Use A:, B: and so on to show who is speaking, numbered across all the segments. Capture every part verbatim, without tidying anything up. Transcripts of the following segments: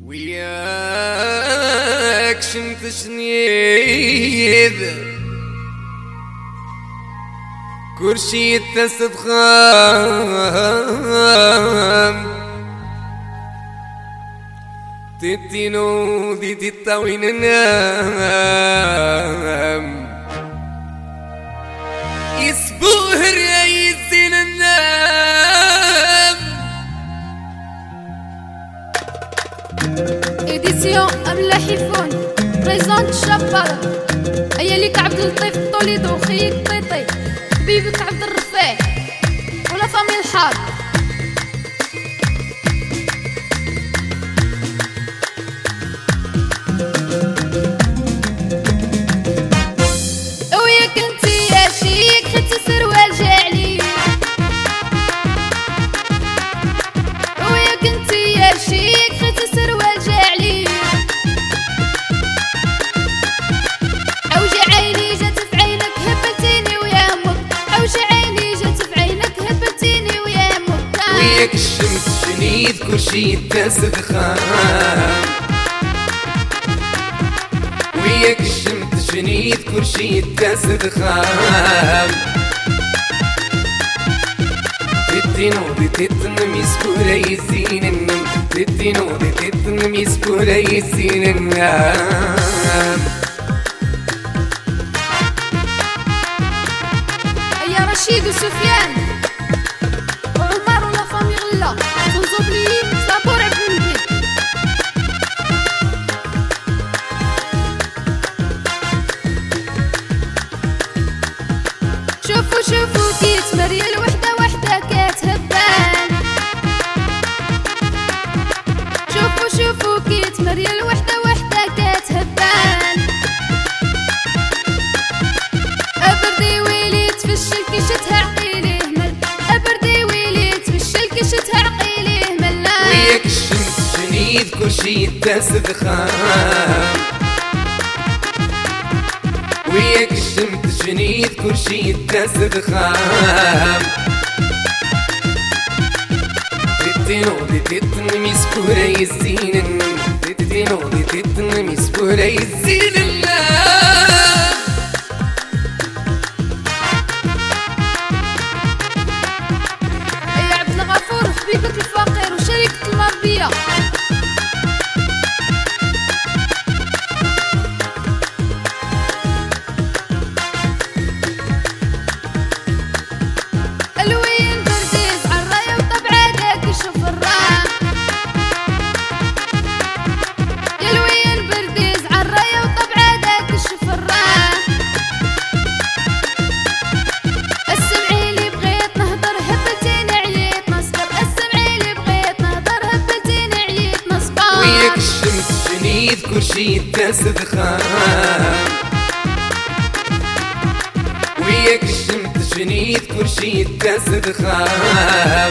A: وياك شمت سنيد كرشي تستخام تتنو دي تطاوين النام يسبوه رئيسين النام
B: إديسيون أبلا حيفون بريزونت شابالة أيا ليك عبد اللطيف طوليدو خيك طيطي حبيبك عبد الرفاع ولا فامي الحار وياك انتي يا شيك خدتي سروال جعلي وياك انتي يا شيك خدتي سروال جعلي عوجة عيني جات في عينك هبتيني ويا امك عوجة عيني جات في عينك هبتيني ويا امك
A: وياك الشمس شنيد كلشي تسدخام وياك الشمس شنيد كلشي تسدخام تدينو دي تتنمي سكورة يزين النم تدينو دي تتنمي سكورة يزين النم
B: يا رشيد وسفيان وعمر ولا فامي غلا تنزوبليين صابور عبد المجيد شوفوا شوفوا كي تمري الوحدة وحدة كتهبان شوفوا شوفوا كي تمري الوحدة وحدة كتهبان أبردي ويلي تفشل كي شتها عقيلي همل أبردي ويلي تفشل كي شتها عقيلي همل
A: وياك الشمس شنيد كلشي تسدخام وياك الشمس شنيد كلشي تسدخام تدينو دي تتنمي سكورة يزين النم تدينو دي تتنمي سكورة يزين النم
B: يا عبد الغفور حبيبك الفقير وشريكة المربية الوين برديس عالراية وطبعا داك يشوف الراح يا الوين برديس عالراية وطبعا داك يشوف الراح السمعي اللي بغيت نهضر هبلتيني عييت نصبر السمعي اللي بغيت نهضر هبلتيني عييت نصبر
A: وياك الشمس شنيد كلشي تسدخام وياك الشمس شنيد كلشي تسدخام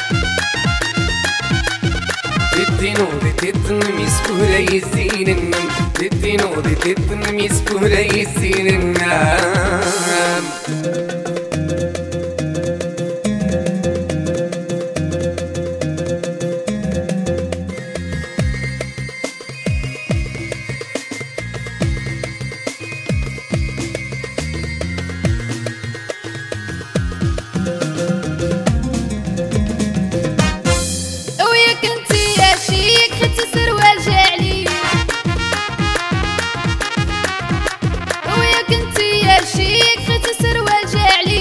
A: تدينو دي تتنمي سكورة يزين النم تدينو دي تتنمي سكورة يزين النم
B: وياك انتي يا شيك خدتي سروال جعلي وياك انتي يا شيك خدتي سروال جعلي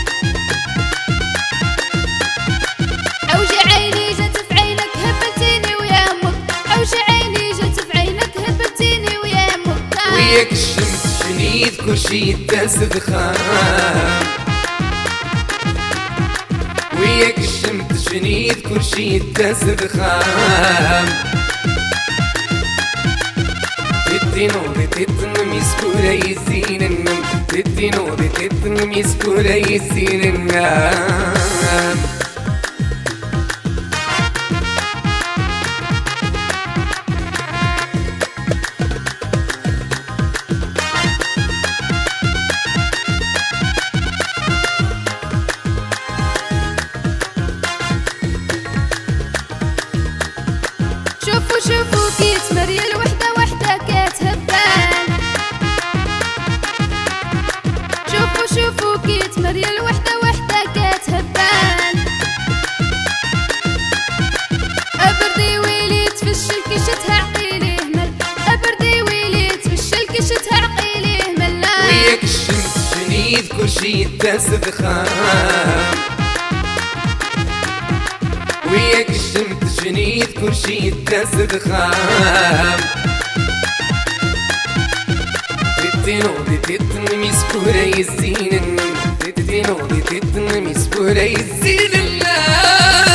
B: عوجة عيني جات في عينك هبتيني ويا امك عوجة عيني جات في عينك هبتيني ويا امك
A: وياك الشمس شنيد كلشي تسدخام وياك الشمس شنيد كلشي تسدخام تدينو دي تتنمي سكورة يزين النم تدينو دي تتنمي سكورة يزين النم
B: شوفوا شوفوا
A: كرشي تاسد خام وياك الشمت جنيد كرشي تاسد خام تتنو تتن مسكورة يزين تتنو تتن مسكورة يزين الله